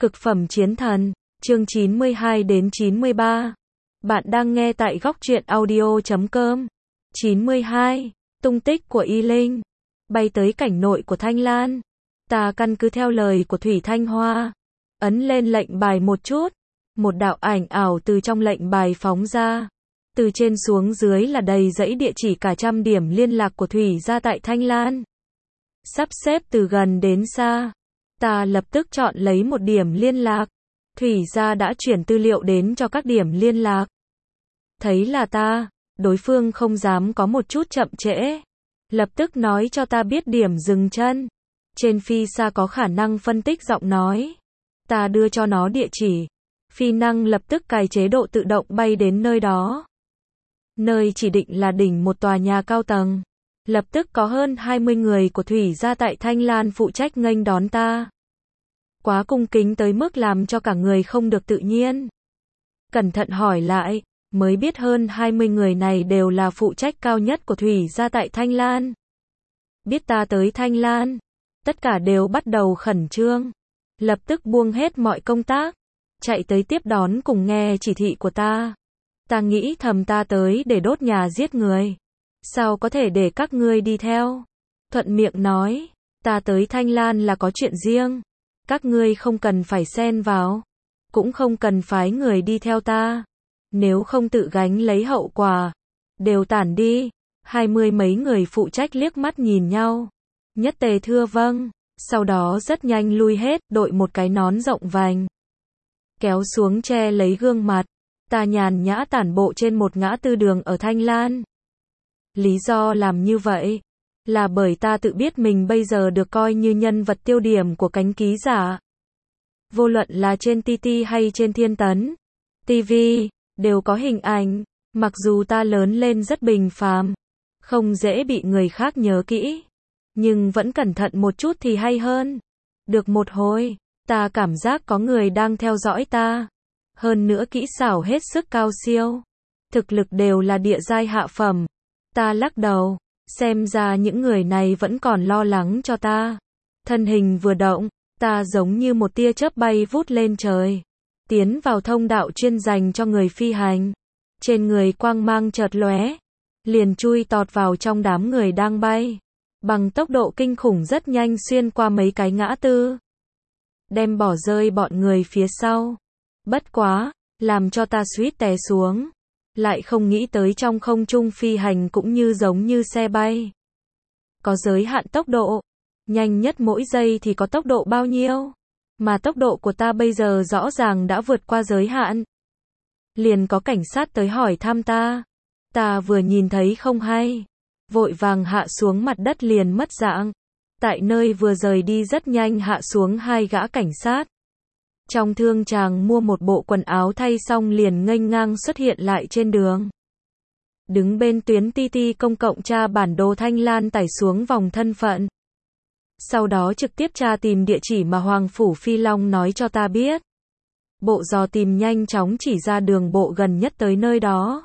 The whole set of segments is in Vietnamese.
Cực phẩm chiến thần, chương 92 đến 93. Bạn đang nghe tại góc truyện audio.com. 92. Tung tích của Y Linh. Bay tới cảnh nội của Thanh Lan. Ta căn cứ theo lời của Thủy Thanh Hoa, ấn lên lệnh bài một chút. Một đạo ảnh ảo từ trong lệnh bài phóng ra. Từ trên xuống dưới là đầy dãy địa chỉ cả trăm điểm liên lạc của Thủy gia tại Thanh Lan. Sắp xếp từ gần đến xa. Ta lập tức chọn lấy một điểm liên lạc. Thủy gia đã chuyển tư liệu đến cho các điểm liên lạc. Thấy là ta, đối phương không dám có một chút chậm trễ. Lập tức nói cho ta biết điểm dừng chân. Trên phi xa có khả năng phân tích giọng nói. Ta đưa cho nó địa chỉ. Phi năng lập tức cài chế độ tự động bay đến nơi đó. Nơi chỉ định là đỉnh một tòa nhà cao tầng. Lập tức có hơn 20 người của Thủy gia tại Thanh Lan phụ trách nghênh đón ta. Quá cung kính tới mức làm cho cả người không được tự nhiên. Cẩn thận hỏi lại, mới biết hơn 20 người này đều là phụ trách cao nhất của Thủy gia tại Thanh Lan. Biết ta tới Thanh Lan, tất cả đều bắt đầu khẩn trương. Lập tức buông hết mọi công tác, chạy tới tiếp đón cùng nghe chỉ thị của ta. Ta nghĩ thầm ta tới để đốt nhà giết người. Sao có thể để các ngươi đi theo? Thuận miệng nói, ta tới Thanh Lan là có chuyện riêng. Các ngươi không cần phải xen vào. Cũng không cần phái người đi theo ta. Nếu không tự gánh lấy hậu quả. Đều tản đi. 20 mấy người phụ trách liếc mắt nhìn nhau. Nhất tề thưa vâng. Sau đó rất nhanh lui hết, đội một cái nón rộng vành. Kéo xuống che lấy gương mặt. Ta nhàn nhã tản bộ trên một ngã tư đường ở Thanh Lan. Lý do làm như vậy là bởi ta tự biết mình bây giờ được coi như nhân vật tiêu điểm của cánh ký giả. Vô luận là trên TT hay trên Thiên Tấn, TV, đều có hình ảnh. Mặc dù ta lớn lên rất bình phàm, không dễ bị người khác nhớ kỹ, nhưng vẫn cẩn thận một chút thì hay hơn. Được một hồi, ta cảm giác có người đang theo dõi ta. Hơn nữa kỹ xảo hết sức cao siêu. Thực lực đều là địa giai hạ phẩm. Ta lắc đầu, xem ra những người này vẫn còn lo lắng cho ta. Thân hình vừa động, ta giống như một tia chớp bay vút lên trời. Tiến vào thông đạo chuyên dành cho người phi hành. Trên người quang mang chợt lóe, liền chui tọt vào trong đám người đang bay. Bằng tốc độ kinh khủng rất nhanh xuyên qua mấy cái ngã tư. Đem bỏ rơi bọn người phía sau. Bất quá, làm cho ta suýt té xuống. Lại không nghĩ tới trong không trung phi hành cũng như giống như xe bay. Có giới hạn tốc độ. Nhanh nhất mỗi giây thì có tốc độ bao nhiêu? Mà tốc độ của ta bây giờ rõ ràng đã vượt qua giới hạn. Liền có cảnh sát tới hỏi thăm ta. Ta vừa nhìn thấy không hay. Vội vàng hạ xuống mặt đất liền mất dạng. Tại nơi vừa rời đi rất nhanh hạ xuống hai gã cảnh sát. Trong thương tràng mua một bộ quần áo thay xong liền nghênh ngang xuất hiện lại trên đường. Đứng bên tuyến TT công cộng tra bản đồ Thanh Lan tải xuống vòng thân phận. Sau đó trực tiếp tra tìm địa chỉ mà Hoàng Phủ Phi Long nói cho ta biết. Bộ dò tìm nhanh chóng chỉ ra đường bộ gần nhất tới nơi đó.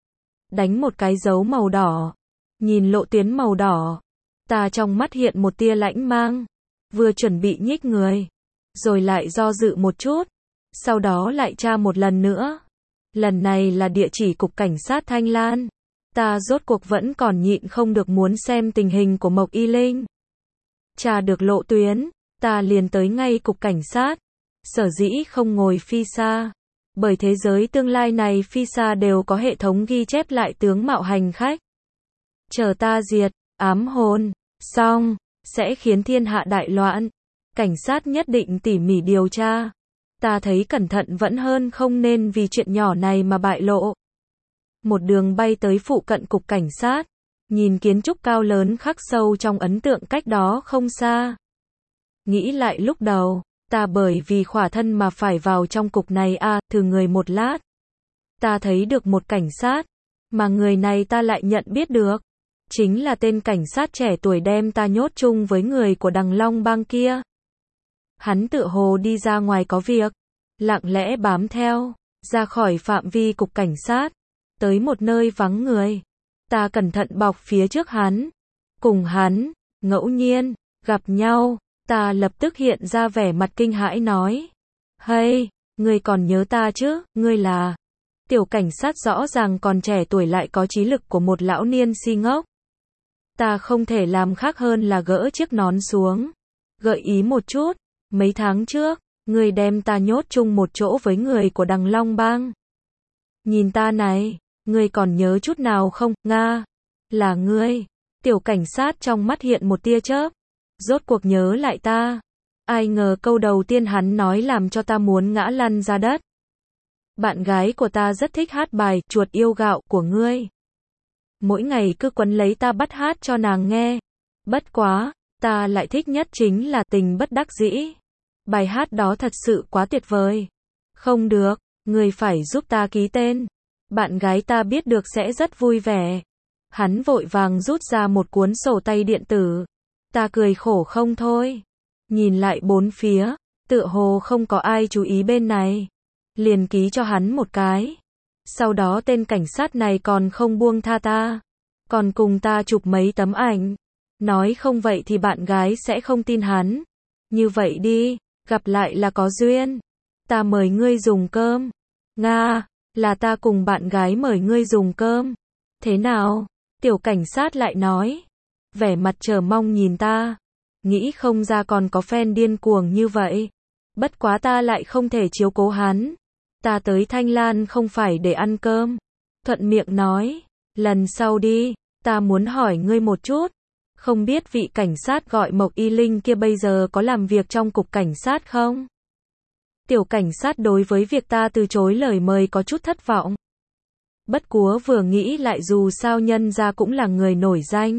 Đánh một cái dấu màu đỏ. Nhìn lộ tuyến màu đỏ. Ta trong mắt hiện một tia lãnh mang. Vừa chuẩn bị nhích người. Rồi lại do dự một chút. Sau đó lại tra một lần nữa. Lần này là địa chỉ cục cảnh sát Thanh Lan. Ta rốt cuộc vẫn còn nhịn không được muốn xem tình hình của Mộc Y Linh. Tra được lộ tuyến, ta liền tới ngay cục cảnh sát. Sở dĩ không ngồi phi xa. Bởi thế giới tương lai này phi xa đều có hệ thống ghi chép lại tướng mạo hành khách. Chờ ta diệt, ám hồn, xong, sẽ khiến thiên hạ đại loạn. Cảnh sát nhất định tỉ mỉ điều tra. Ta thấy cẩn thận vẫn hơn không nên vì chuyện nhỏ này mà bại lộ. Một đường bay tới phụ cận cục cảnh sát. Nhìn kiến trúc cao lớn khắc sâu trong ấn tượng cách đó không xa. Nghĩ lại lúc đầu, ta bởi vì khỏa thân mà phải vào trong cục này thử người một lát. Ta thấy được một cảnh sát, mà người này ta lại nhận biết được. Chính là tên cảnh sát trẻ tuổi đem ta nhốt chung với người của Đằng Long Bang kia. Hắn tựa hồ đi ra ngoài có việc, lặng lẽ bám theo, ra khỏi phạm vi cục cảnh sát, tới một nơi vắng người. Ta cẩn thận bọc phía trước hắn, cùng hắn, ngẫu nhiên, gặp nhau, ta lập tức hiện ra vẻ mặt kinh hãi nói. Hey, ngươi còn nhớ ta chứ, ngươi là... Tiểu cảnh sát rõ ràng còn trẻ tuổi lại có trí lực của một lão niên si ngốc. Ta không thể làm khác hơn là gỡ chiếc nón xuống. Gợi ý một chút, mấy tháng trước, ngươi đem ta nhốt chung một chỗ với người của Đằng Long Bang. Nhìn ta này, ngươi còn nhớ chút nào không, Nga? Là ngươi. Tiểu cảnh sát trong mắt hiện một tia chớp. Rốt cuộc nhớ lại ta. Ai ngờ câu đầu tiên hắn nói làm cho ta muốn ngã lăn ra đất. Bạn gái của ta rất thích hát bài Chuột Yêu Gạo của ngươi. Mỗi ngày cứ quấn lấy ta bắt hát cho nàng nghe. Bất quá, ta lại thích nhất chính là Tình Bất Đắc Dĩ. Bài hát đó thật sự quá tuyệt vời. Không được, ngươi phải giúp ta ký tên. Bạn gái ta biết được sẽ rất vui vẻ. Hắn vội vàng rút ra một cuốn sổ tay điện tử. Ta cười khổ không thôi. Nhìn lại bốn phía, tựa hồ không có ai chú ý bên này. Liền ký cho hắn một cái. Sau đó tên cảnh sát này còn không buông tha ta. Còn cùng ta chụp mấy tấm ảnh. Nói không vậy thì bạn gái sẽ không tin hắn. Như vậy đi, gặp lại là có duyên. Ta mời ngươi dùng cơm. Nga, là ta cùng bạn gái mời ngươi dùng cơm. Thế nào? Tiểu cảnh sát lại nói. Vẻ mặt chờ mong nhìn ta. Nghĩ không ra còn có fan điên cuồng như vậy. Bất quá ta lại không thể chiếu cố hắn. Ta tới Thanh Lan không phải để ăn cơm. Thuận miệng nói. Lần sau đi, ta muốn hỏi ngươi một chút. Không biết vị cảnh sát gọi Mộc Y Linh kia bây giờ có làm việc trong cục cảnh sát không? Tiểu cảnh sát đối với việc ta từ chối lời mời có chút thất vọng. Bất quá vừa nghĩ lại dù sao nhân ra cũng là người nổi danh.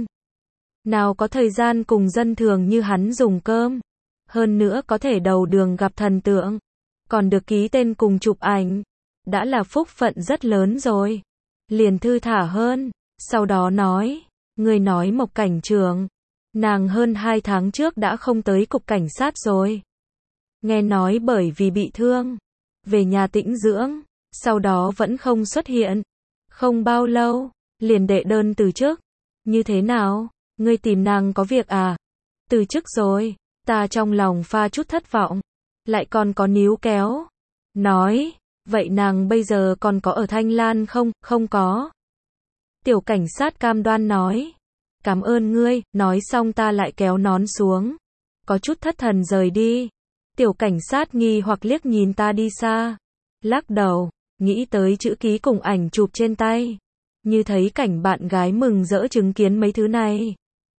Nào có thời gian cùng dân thường như hắn dùng cơm. Hơn nữa có thể đầu đường gặp thần tượng. Còn được ký tên cùng chụp ảnh. Đã là phúc phận rất lớn rồi. Liền thư thả hơn. Sau đó nói. Người nói Mộc cảnh trưởng. Nàng hơn 2 tháng trước đã không tới cục cảnh sát rồi. Nghe nói bởi vì bị thương. Về nhà tĩnh dưỡng. Sau đó vẫn không xuất hiện. Không bao lâu. Liền đệ đơn từ chức. Như thế nào? Ngươi tìm nàng có việc à? Từ chức rồi. Ta trong lòng pha chút thất vọng. Lại còn có níu kéo. Nói. Vậy nàng bây giờ còn có ở Thanh Lan không? Không có. Tiểu cảnh sát cam đoan nói. Cảm ơn ngươi. Nói xong ta lại kéo nón xuống. Có chút thất thần rời đi. Tiểu cảnh sát nghi hoặc liếc nhìn ta đi xa. Lắc đầu. Nghĩ tới chữ ký cùng ảnh chụp trên tay. Như thấy cảnh bạn gái mừng rỡ chứng kiến mấy thứ này.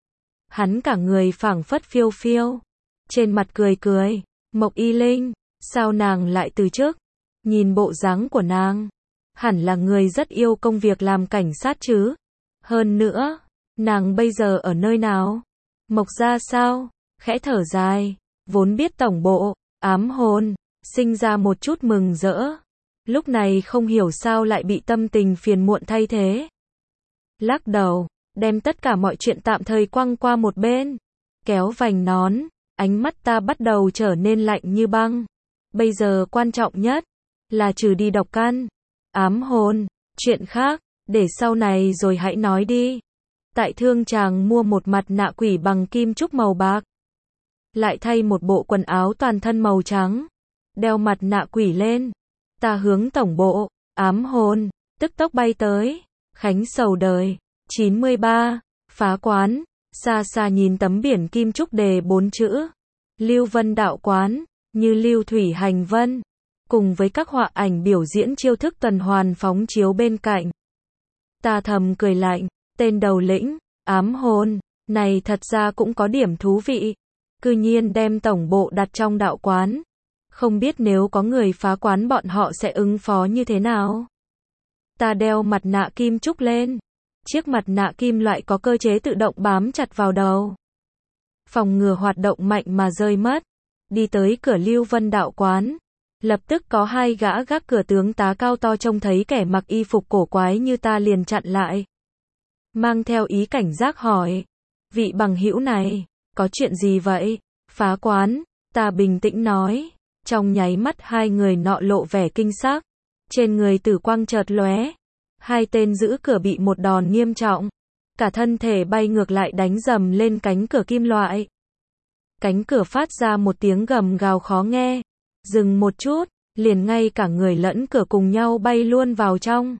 Hắn cả người phảng phất phiêu phiêu. Trên mặt cười cười. Mộc Y Linh. Sao nàng lại từ chức? Nhìn bộ dáng của nàng. Hẳn là người rất yêu công việc làm cảnh sát chứ. Hơn nữa. Nàng bây giờ ở nơi nào? Mộc ra sao? Khẽ thở dài. Vốn biết tổng bộ. Ám hồn. Sinh ra một chút mừng rỡ. Lúc này không hiểu sao lại bị tâm tình phiền muộn thay thế. Lắc đầu. Đem tất cả mọi chuyện tạm thời quăng qua một bên. Kéo vành nón. Ánh mắt ta bắt đầu trở nên lạnh như băng. Bây giờ quan trọng nhất. Là trừ đi độc căn. Ám hồn. Chuyện khác. Để sau này rồi hãy nói đi. Tại thương tràng mua một mặt nạ quỷ bằng kim trúc màu bạc. Lại thay một bộ quần áo toàn thân màu trắng. Đeo mặt nạ quỷ lên. Ta hướng tổng bộ. Ám hồn. Tức tốc bay tới. Khánh sầu đời. 93. Phá quán. Xa xa nhìn tấm biển kim trúc đề 4 chữ. Lưu Vân đạo quán. Như lưu thủy hành vân. Cùng với các họa ảnh biểu diễn chiêu thức tuần hoàn phóng chiếu bên cạnh. Ta thầm cười lạnh. Tên đầu lĩnh. Ám hồn. Này thật ra cũng có điểm thú vị. Cư nhiên đem tổng bộ đặt trong đạo quán. Không biết nếu có người phá quán bọn họ sẽ ứng phó như thế nào. Ta đeo mặt nạ kim trúc lên. Chiếc mặt nạ kim loại có cơ chế tự động bám chặt vào đầu. Phòng ngừa hoạt động mạnh mà rơi mất. Đi tới cửa Lưu Vân đạo quán. Lập tức có 2 gã gác cửa tướng tá cao to trông thấy kẻ mặc y phục cổ quái như ta liền chặn lại. Mang theo ý cảnh giác hỏi. Vị bằng hữu này, có chuyện gì vậy? Phá quán, ta bình tĩnh nói. Trong nháy mắt 2 người nọ lộ vẻ kinh sắc. Trên người tử quang chợt lóe. 2 tên giữ cửa bị một đòn nghiêm trọng. Cả thân thể bay ngược lại đánh dầm lên cánh cửa kim loại. Cánh cửa phát ra một tiếng gầm gào khó nghe. Dừng một chút, liền ngay cả người lẫn cửa cùng nhau bay luôn vào trong.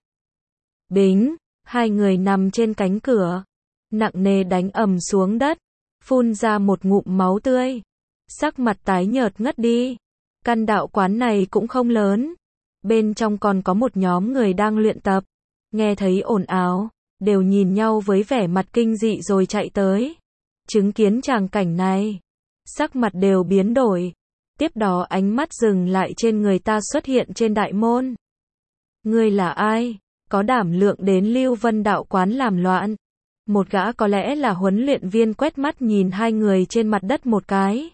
Bính, hai người nằm trên cánh cửa, nặng nề đánh ầm xuống đất, phun ra một ngụm máu tươi. Sắc mặt tái nhợt ngất đi. Căn đạo quán này cũng không lớn. Bên trong còn có một nhóm người đang luyện tập. Nghe thấy ồn ào, đều nhìn nhau với vẻ mặt kinh dị rồi chạy tới. Chứng kiến tràng cảnh này, sắc mặt đều biến đổi. Tiếp đó ánh mắt dừng lại trên người ta xuất hiện trên đại môn. Ngươi là ai? Có đảm lượng đến Lưu Vân đạo quán làm loạn. Một gã có lẽ là huấn luyện viên quét mắt nhìn hai người trên mặt đất một cái.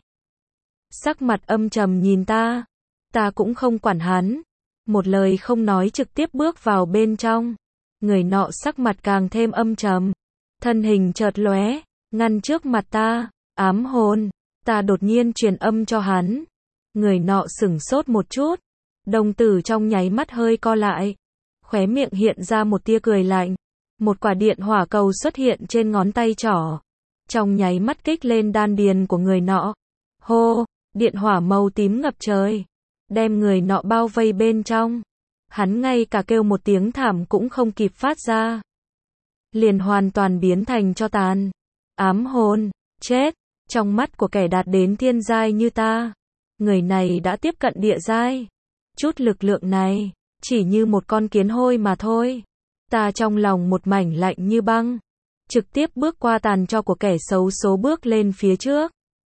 Sắc mặt âm trầm nhìn ta. Ta cũng không quản hắn. Một lời không nói trực tiếp bước vào bên trong. Người nọ sắc mặt càng thêm âm trầm. Thân hình chợt lóe, ngăn trước mặt ta. Ám hồn. Ta đột nhiên truyền âm cho hắn. Người nọ sửng sốt một chút. Đồng tử trong nháy mắt hơi co lại. Khóe miệng hiện ra một tia cười lạnh. Một quả điện hỏa cầu xuất hiện trên ngón tay trỏ. Trong nháy mắt kích lên đan điền của người nọ. Hô, điện hỏa màu tím ngập trời. Đem người nọ bao vây bên trong. Hắn ngay cả kêu một tiếng thảm cũng không kịp phát ra. Liền hoàn toàn biến thành tro tàn. Ám hồn, chết. Trong mắt của kẻ đạt đến thiên giai như ta. Người này đã tiếp cận địa giai. Chút lực lượng này, chỉ như một con kiến hôi mà thôi. Ta trong lòng một mảnh lạnh như băng. Trực tiếp bước qua tàn tro của kẻ xấu số bước lên phía trước.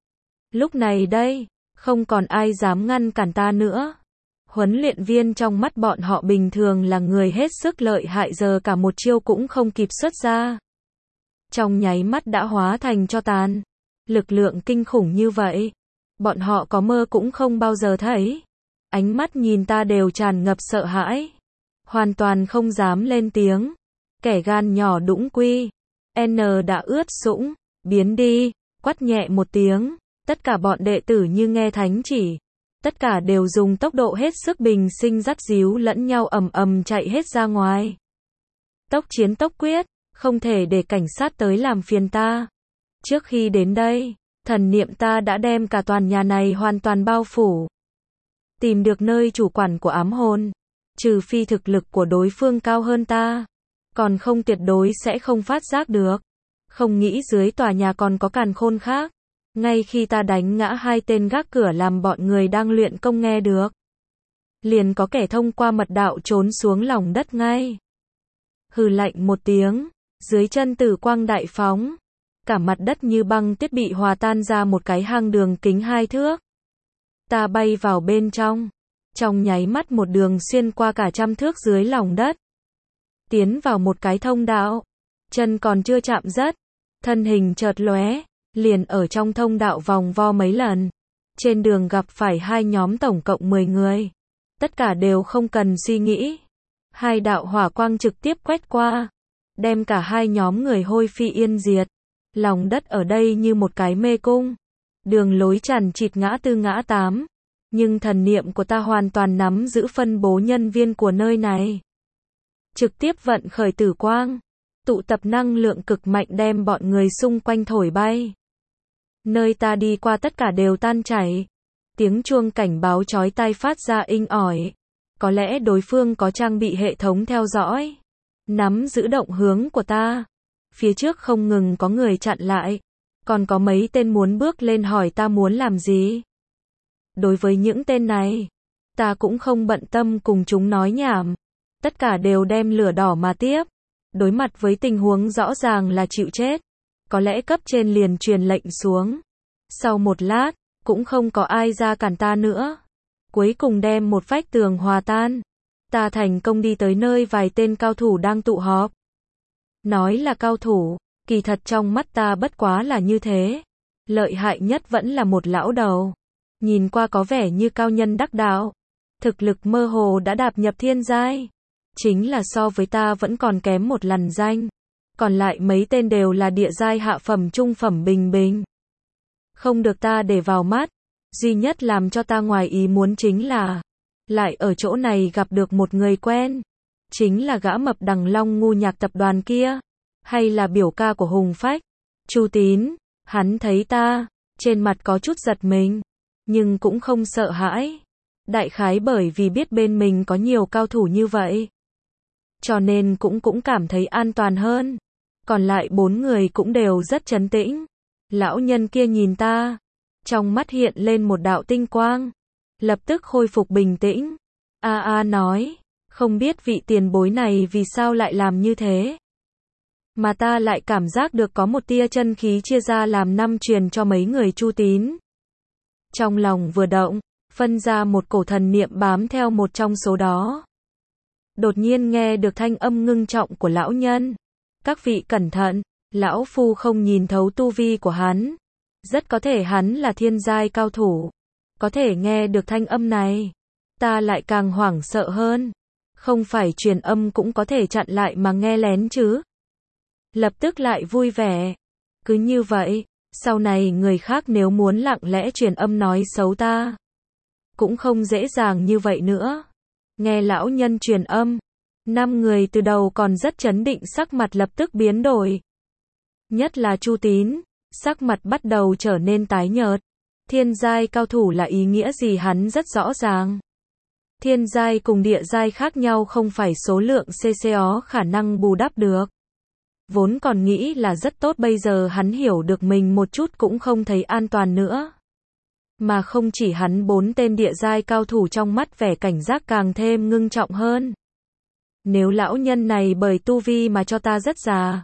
Lúc này đây, không còn ai dám ngăn cản ta nữa. Huấn luyện viên trong mắt bọn họ bình thường là người hết sức lợi hại, giờ cả một chiêu cũng không kịp xuất ra. Trong nháy mắt đã hóa thành tro tàn. Lực lượng kinh khủng như vậy, bọn họ có mơ cũng không bao giờ thấy. Ánh mắt nhìn ta đều tràn ngập sợ hãi. Hoàn toàn không dám lên tiếng. Kẻ gan nhỏ đũng quy. N đã ướt sũng. Biến đi. Quát nhẹ một tiếng. Tất cả bọn đệ tử như nghe thánh chỉ. Tất cả đều dùng tốc độ hết sức bình sinh dắt díu lẫn nhau ầm ầm chạy hết ra ngoài. Tốc chiến tốc quyết. Không thể để cảnh sát tới làm phiền ta. Trước khi đến đây, thần niệm ta đã đem cả tòa nhà này hoàn toàn bao phủ. Tìm được nơi chủ quản của ám hồn. Trừ phi thực lực của đối phương cao hơn ta. Còn không tuyệt đối sẽ không phát giác được. Không nghĩ dưới tòa nhà còn có càn khôn khác. Ngay khi ta đánh ngã hai tên gác cửa làm bọn người đang luyện công nghe được. Liền có kẻ thông qua mật đạo trốn xuống lòng đất ngay. Hừ lạnh một tiếng. Dưới chân tử quang đại phóng. Cả mặt đất như băng tuyết bị hòa tan ra một cái hang đường kính 2 thước. Ta bay vào bên trong. Trong nháy mắt một đường xuyên qua cả 100 thước dưới lòng đất. Tiến vào một cái thông đạo. Chân còn chưa chạm đất. Thân hình chợt lóe. Liền ở trong thông đạo vòng vo mấy lần. Trên đường gặp phải hai nhóm tổng cộng 10 người. Tất cả đều không cần suy nghĩ. Hai đạo hỏa quang trực tiếp quét qua. Đem cả hai nhóm người hôi phi yên diệt. Lòng đất ở đây như một cái mê cung. Đường lối chằng chịt ngã tư ngã tám. Nhưng thần niệm của ta hoàn toàn nắm giữ phân bố nhân viên của nơi này. Trực tiếp vận khởi tử quang. Tụ tập năng lượng cực mạnh đem bọn người xung quanh thổi bay. Nơi ta đi qua tất cả đều tan chảy. Tiếng chuông cảnh báo chói tai phát ra inh ỏi. Có lẽ đối phương có trang bị hệ thống theo dõi. Nắm giữ động hướng của ta. Phía trước không ngừng có người chặn lại. Còn có mấy tên muốn bước lên hỏi ta muốn làm gì. Đối với những tên này, ta cũng không bận tâm cùng chúng nói nhảm. Tất cả đều đem lửa đỏ mà tiếp. Đối mặt với tình huống rõ ràng là chịu chết. Có lẽ cấp trên liền truyền lệnh xuống. Sau một lát, cũng không có ai ra cản ta nữa. Cuối cùng đem một vách tường hòa tan. Ta thành công đi tới nơi vài tên cao thủ đang tụ họp. Nói là cao thủ, kỳ thật trong mắt ta bất quá là như thế. Lợi hại nhất vẫn là một lão đầu. Nhìn qua có vẻ như cao nhân đắc đạo. Thực lực mơ hồ đã đạp nhập thiên giai. Chính là so với ta vẫn còn kém một lằn danh. Còn lại mấy tên đều là địa giai hạ phẩm trung phẩm bình bình. Không được ta để vào mắt. Duy nhất làm cho ta ngoài ý muốn chính là lại ở chỗ này gặp được một người quen. Chính là gã mập đằng long ngu nhạc tập đoàn kia. Hay là biểu ca của Hùng Phách. Chu Tín. Hắn thấy ta. Trên mặt có chút giật mình. Nhưng cũng không sợ hãi. Đại khái bởi vì biết bên mình có nhiều cao thủ như vậy. Cho nên cũng cảm thấy an toàn hơn. Còn lại 4 người cũng đều rất trấn tĩnh. Lão nhân kia nhìn ta. Trong mắt hiện lên một đạo tinh quang. Lập tức khôi phục bình tĩnh. Nói. Không biết vị tiền bối này vì sao lại làm như thế. Mà ta lại cảm giác được có một tia chân khí chia ra làm 5 truyền cho mấy người Chu Tín. Trong lòng vừa động, phân ra một cổ thần niệm bám theo một trong số đó. Đột nhiên nghe được thanh âm ngưng trọng của lão nhân. Các vị cẩn thận, lão phu không nhìn thấu tu vi của hắn. Rất có thể hắn là thiên giai cao thủ. Có thể nghe được thanh âm này. Ta lại càng hoảng sợ hơn. Không phải truyền âm cũng có thể chặn lại mà nghe lén chứ. Lập tức lại vui vẻ. Cứ như vậy, sau này người khác nếu muốn lặng lẽ truyền âm nói xấu ta, cũng không dễ dàng như vậy nữa. Nghe lão nhân truyền âm, 5 người từ đầu còn rất trấn định sắc mặt lập tức biến đổi. Nhất là Chu Tín, sắc mặt bắt đầu trở nên tái nhợt. Thiên giai cao thủ là ý nghĩa gì hắn rất rõ ràng. Thiên giai cùng địa giai khác nhau không phải số lượng CCO khả năng bù đắp được. Vốn còn nghĩ là rất tốt bây giờ hắn hiểu được mình một chút cũng không thấy an toàn nữa. Mà không chỉ hắn 4 tên địa giai cao thủ trong mắt vẻ cảnh giác càng thêm ngưng trọng hơn. Nếu lão nhân này bởi tu vi mà cho ta rất già.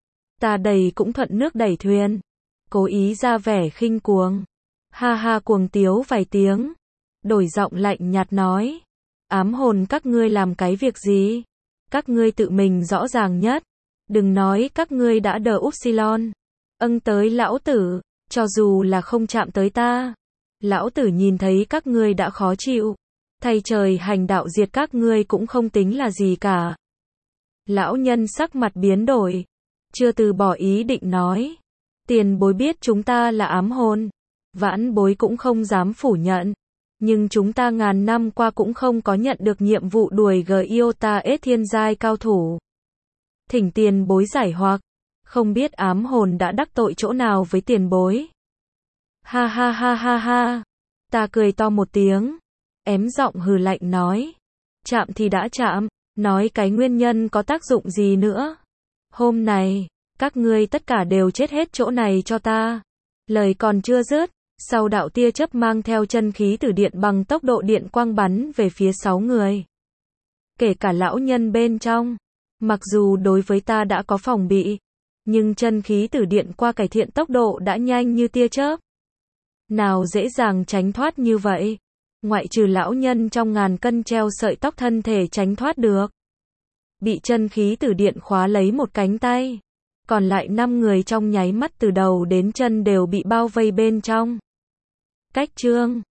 Ta đầy cũng thuận nước đẩy thuyền. Cố ý ra vẻ khinh cuồng. Ha cuồng tiếu vài tiếng. Đổi giọng lạnh nhạt nói. Ám hồn các ngươi làm cái việc gì? Các ngươi tự mình rõ ràng nhất. Đừng nói các ngươi đã đờ Upsilon. Tới lão tử, cho dù là không chạm tới ta. Lão tử nhìn thấy các ngươi đã khó chịu. Thay trời hành đạo diệt các ngươi cũng không tính là gì cả. Lão nhân sắc mặt biến đổi. Chưa từ bỏ ý định nói. Tiền bối biết chúng ta là ám hồn. Vãn bối cũng không dám phủ nhận. Nhưng chúng ta ngàn năm qua cũng không có nhận được nhiệm vụ đuổi Giota S thiên giai cao thủ. Thỉnh tiền bối giải hoặc. Không biết ám hồn đã đắc tội chỗ nào với tiền bối. Ha. Ta cười to một tiếng. Ém giọng hừ lạnh nói. Chạm thì đã chạm. Nói cái nguyên nhân có tác dụng gì nữa. Hôm này, các ngươi tất cả đều chết hết chỗ này cho ta. Lời còn chưa dứt. Sau đạo tia chớp mang theo chân khí từ điện bằng tốc độ điện quang bắn về phía 6 người. Kể cả lão nhân bên trong. Mặc dù đối với ta đã có phòng bị. Nhưng chân khí từ điện qua cải thiện tốc độ đã nhanh như tia chớp. Nào dễ dàng tránh thoát như vậy. Ngoại trừ lão nhân trong ngàn cân treo sợi tóc thân thể tránh thoát được. Bị chân khí từ điện khóa lấy một cánh tay. Còn lại 5 người trong nháy mắt từ đầu đến chân đều bị bao vây bên trong. Cách chương